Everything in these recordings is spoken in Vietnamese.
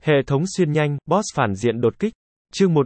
Hệ thống xuyên nhanh, boss phản diện đột kích. Chương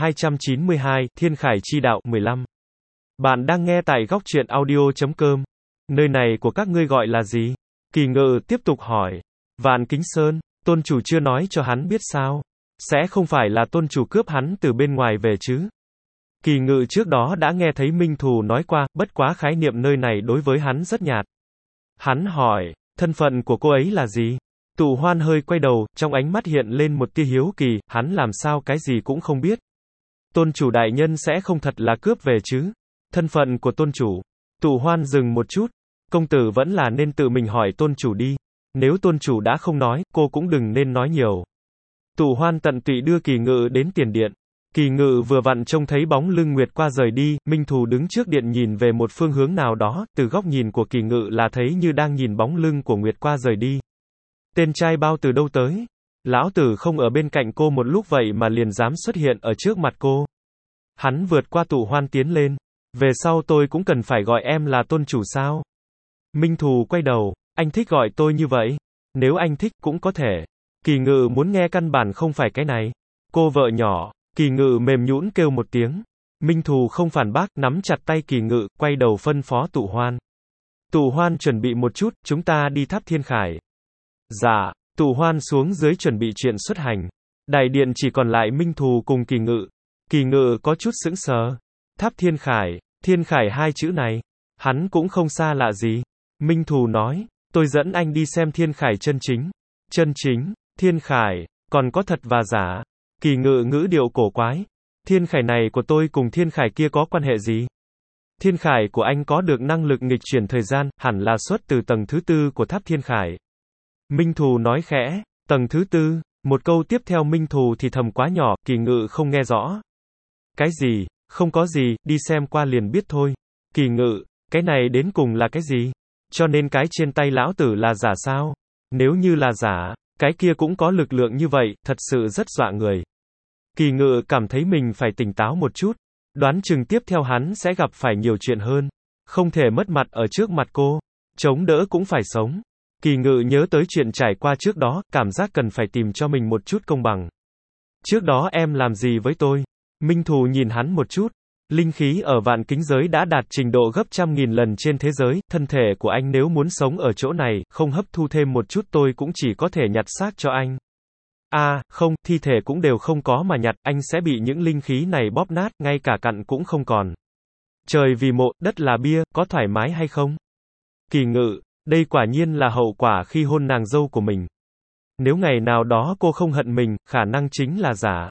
1292, Thiên Khải chi đạo, 15. Bạn đang nghe tại góc truyện audio.com. Nơi này của các ngươi gọi là gì? Kỳ Ngự tiếp tục hỏi. Vạn Kính Sơn, tôn chủ chưa nói cho hắn biết sao? Sẽ không phải là tôn chủ cướp hắn từ bên ngoài về chứ? Kỳ Ngự trước đó đã nghe thấy Minh Thù nói qua, bất quá khái niệm nơi này đối với hắn rất nhạt. Hắn hỏi, thân phận của cô ấy là gì? Tụ Hoan hơi quay đầu, trong ánh mắt hiện lên một tia hiếu kỳ, hắn làm sao cái gì cũng không biết. Tôn chủ đại nhân sẽ không thật là cướp về chứ? Thân phận của tôn chủ. Tụ Hoan dừng một chút, công tử vẫn là nên tự mình hỏi tôn chủ đi. Nếu tôn chủ đã không nói, cô cũng đừng nên nói nhiều. Tụ Hoan tận tụy đưa Kỳ Ngự đến tiền điện. Kỳ Ngự vừa vặn trông thấy bóng lưng Nguyệt qua rời đi, Minh Thù đứng trước điện nhìn về một phương hướng nào đó, từ góc nhìn của Kỳ Ngự là thấy như đang nhìn bóng lưng của Nguyệt qua rời đi. Tên trai bao từ đâu tới? Lão tử không ở bên cạnh cô một lúc vậy mà liền dám xuất hiện ở trước mặt cô. Hắn vượt qua Tụ Hoan tiến lên. Về sau tôi cũng cần phải gọi em là tôn chủ sao? Minh Thù quay đầu, anh thích gọi tôi như vậy? Nếu anh thích, cũng có thể. Kỳ Ngự muốn nghe căn bản không phải cái này. Cô vợ nhỏ. Kỳ Ngự mềm nhũn kêu một tiếng. Minh Thù không phản bác, nắm chặt tay Kỳ Ngự, quay đầu phân phó Tụ Hoan. Tụ Hoan chuẩn bị một chút, chúng ta đi tháp Thiên Khải. Dạ, Tụ Hoan xuống dưới chuẩn bị chuyện xuất hành. Đại điện chỉ còn lại Minh Thù cùng Kỳ Ngự. Kỳ Ngự có chút sững sờ. Tháp Thiên Khải hai chữ này, hắn cũng không xa lạ gì. Minh Thù nói, tôi dẫn anh đi xem Thiên Khải chân chính. Chân chính, Thiên Khải, còn có thật và giả. Kỳ Ngự ngữ điệu cổ quái. Thiên Khải này của tôi cùng Thiên Khải kia có quan hệ gì? Thiên Khải của anh có được năng lực nghịch chuyển thời gian, hẳn là xuất từ tầng thứ tư của tháp Thiên Khải. Minh Thù nói khẽ, tầng thứ tư, một câu tiếp theo Minh Thù thì thầm quá nhỏ, Kỳ Ngự không nghe rõ. Cái gì, không có gì, đi xem qua liền biết thôi. Kỳ Ngự, cái này đến cùng là cái gì? Cho nên cái trên tay lão tử là giả sao? Nếu như là giả, cái kia cũng có lực lượng như vậy, thật sự rất dọa người. Kỳ Ngự cảm thấy mình phải tỉnh táo một chút. Đoán chừng tiếp theo hắn sẽ gặp phải nhiều chuyện hơn. Không thể mất mặt ở trước mặt cô. Chống đỡ cũng phải sống. Kỳ Ngự nhớ tới chuyện trải qua trước đó, cảm giác cần phải tìm cho mình một chút công bằng. Trước đó em làm gì với tôi? Minh Thù nhìn hắn một chút. Linh khí ở vạn kính giới đã đạt trình độ gấp 100.000 lần trên thế giới, thân thể của anh nếu muốn sống ở chỗ này, không hấp thu thêm một chút tôi cũng chỉ có thể nhặt xác cho anh. Không, thi thể cũng đều không có mà nhặt, anh sẽ bị những linh khí này bóp nát, ngay cả cặn cũng không còn. Trời vì mộ, đất là bia, có thoải mái hay không? Kỳ Ngự, đây quả nhiên là hậu quả khi hôn nàng dâu của mình. Nếu ngày nào đó cô không hận mình, khả năng chính là giả.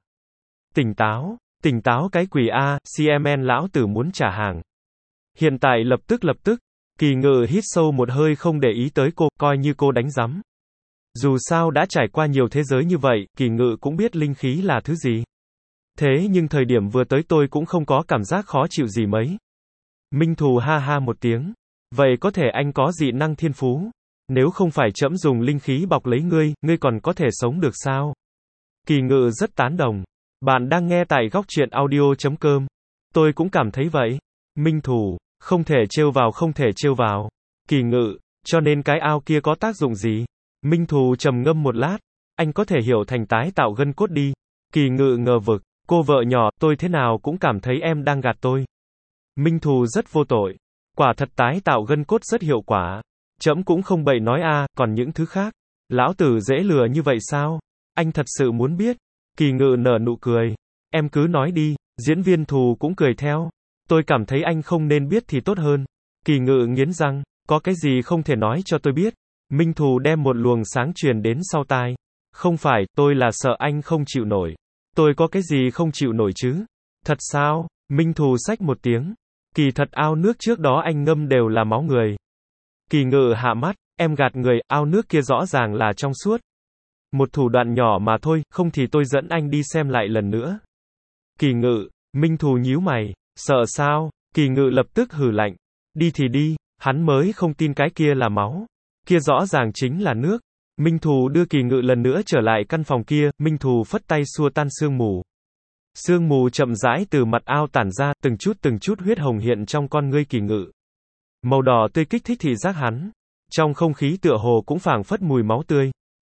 Tỉnh táo cái quỷ CMN lão tử muốn trả hàng. Hiện tại lập tức, Kỳ Ngự hít sâu một hơi không để ý tới cô, coi như cô đánh rắm. Dù sao đã trải qua nhiều thế giới như vậy, Kỳ Ngự cũng biết linh khí là thứ gì. Thế nhưng thời điểm vừa tới tôi cũng không có cảm giác khó chịu gì mấy. Minh Thù ha ha một tiếng. Vậy có thể anh có dị năng thiên phú? Nếu không phải trẫm dùng linh khí bọc lấy ngươi còn có thể sống được sao? Kỳ Ngự rất tán đồng. Bạn đang nghe tại góc truyện audio.com. Tôi cũng cảm thấy vậy. Minh Thù, không thể trêu vào. Kỳ Ngự, cho nên cái ao kia có tác dụng gì? Minh Thù trầm ngâm một lát. Anh có thể hiểu thành tái tạo gân cốt đi. Kỳ Ngự ngờ vực. Cô vợ nhỏ, tôi thế nào cũng cảm thấy em đang gạt tôi. Minh Thù rất vô tội. Quả thật tái tạo gân cốt rất hiệu quả. Trẫm cũng không bậy nói còn những thứ khác. Lão tử dễ lừa như vậy sao? Anh thật sự muốn biết. Kỳ Ngự nở nụ cười. Em cứ nói đi, diễn viên Thù cũng cười theo. Tôi cảm thấy anh không nên biết thì tốt hơn. Kỳ Ngự nghiến răng, có cái gì không thể nói cho tôi biết. Minh Thù đem một luồng sáng truyền đến sau tai. Không phải, tôi là sợ anh không chịu nổi. Tôi có cái gì không chịu nổi chứ? Thật sao? Minh Thù xách một tiếng. Kỳ thật ao nước trước đó anh ngâm đều là máu người. Kỳ Ngự hạ mắt, em gạt người, ao nước kia rõ ràng là trong suốt. Một thủ đoạn nhỏ mà thôi, không thì tôi dẫn anh đi xem lại lần nữa. Kỳ Ngự, Minh Thù nhíu mày, sợ sao? Kỳ Ngự lập tức hừ lạnh. Đi thì đi, hắn mới không tin cái kia là máu. Kia rõ ràng chính là nước. Minh Thù đưa Kỳ Ngự lần nữa trở lại căn phòng kia, Minh Thù phất tay xua tan sương mù. Sương mù chậm rãi từ mặt ao tản ra, từng chút huyết hồng hiện trong con ngươi Kỳ Ngự. Màu đỏ tươi kích thích thị giác hắn. Trong không khí tựa hồ cũng phảng phất mùi máu tươi.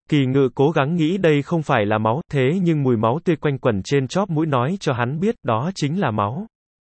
Kỳ Ngự cố gắng nghĩ đây không phải là máu, thế nhưng mùi máu tươi quanh quẩn trên chóp mũi nói cho hắn biết đó chính là máu.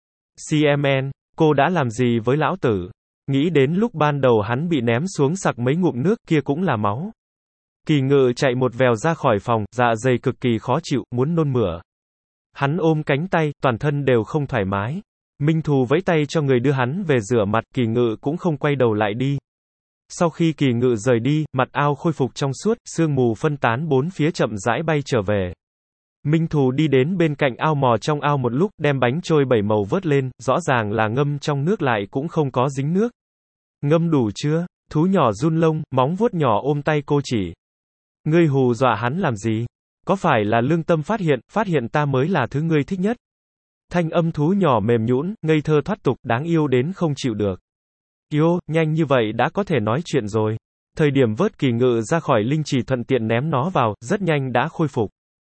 CMN, cô đã làm gì với lão tử? Nghĩ đến lúc ban đầu hắn bị ném xuống sặc mấy ngụm nước kia cũng là máu. Kỳ Ngự chạy một vèo ra khỏi phòng, dạ dày cực kỳ khó chịu, muốn nôn mửa. Hắn ôm cánh tay, toàn thân đều không thoải mái. Minh Thù vẫy tay cho người đưa hắn về rửa mặt, Kỳ Ngự cũng không quay đầu lại đi. Sau khi Kỳ Ngự rời đi, mặt ao khôi phục trong suốt, sương mù phân tán bốn phía chậm rãi bay trở về. Minh Thù đi đến bên cạnh ao mò trong ao một lúc, đem bánh trôi 7 màu vớt lên, rõ ràng là ngâm trong nước lại cũng không có dính nước. Ngâm đủ chưa? Thú nhỏ run lông, móng vuốt nhỏ ôm tay cô chỉ. Ngươi hù dọa hắn làm gì? Có phải là lương tâm phát hiện ta mới là thứ ngươi thích nhất? Thanh âm thú nhỏ mềm nhũn, ngây thơ thoát tục, đáng yêu đến không chịu được. Yêu, nhanh như vậy đã có thể nói chuyện rồi. Thời điểm vớt Kỳ Ngự ra khỏi linh trì thuận tiện ném nó vào, rất nhanh đã khôi phục.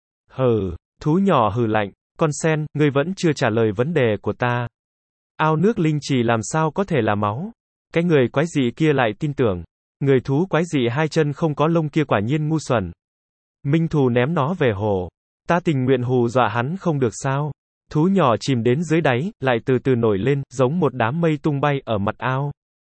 Hừ, thú nhỏ hừ lạnh, con sen, ngươi vẫn chưa trả lời vấn đề của ta. Ao nước linh trì làm sao có thể là máu? Cái người quái dị kia lại tin tưởng. Người thú quái dị hai chân không có lông kia quả nhiên ngu xuẩn. Minh Thù ném nó về hồ. Ta tình nguyện hù dọa hắn không được sao? Thú nhỏ chìm đến dưới đáy, lại từ từ nổi lên, giống một đám mây tung bay ở mặt ao.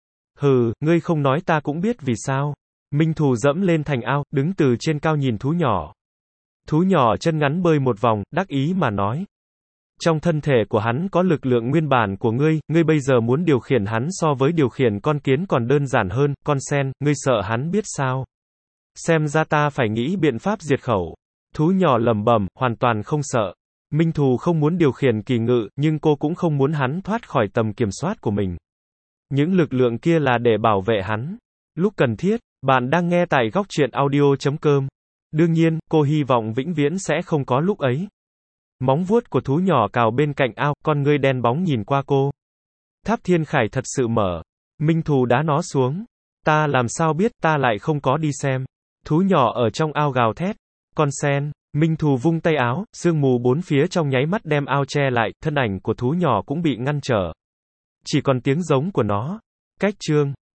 Hừ, ngươi không nói ta cũng biết vì sao. Minh Thù dẫm lên thành ao, đứng từ trên cao nhìn thú nhỏ. Thú nhỏ chân ngắn bơi một vòng, đắc ý mà nói. Trong thân thể của hắn có lực lượng nguyên bản của ngươi bây giờ muốn điều khiển hắn so với điều khiển con kiến còn đơn giản hơn, con sen, ngươi sợ hắn biết sao? Xem ra ta phải nghĩ biện pháp diệt khẩu. Thú nhỏ lẩm bẩm, hoàn toàn không sợ. Minh Thù không muốn điều khiển Kỳ Ngự, nhưng cô cũng không muốn hắn thoát khỏi tầm kiểm soát của mình. Những lực lượng kia là để bảo vệ hắn. Lúc cần thiết, bạn đang nghe tại góc truyện audio.com. Đương nhiên, cô hy vọng vĩnh viễn sẽ không có lúc ấy. Móng vuốt của thú nhỏ cào bên cạnh ao, con ngươi đen bóng nhìn qua cô. Tháp Thiên Khải thật sự mở. Minh Thù đá nó xuống. Ta làm sao biết, ta lại không có đi xem. Thú nhỏ ở trong ao gào thét. Con sen. Minh Thù vung tay áo, sương mù bốn phía trong nháy mắt đem ao che lại, thân ảnh của thú nhỏ cũng bị ngăn trở. Chỉ còn tiếng giống của nó. Cách chương.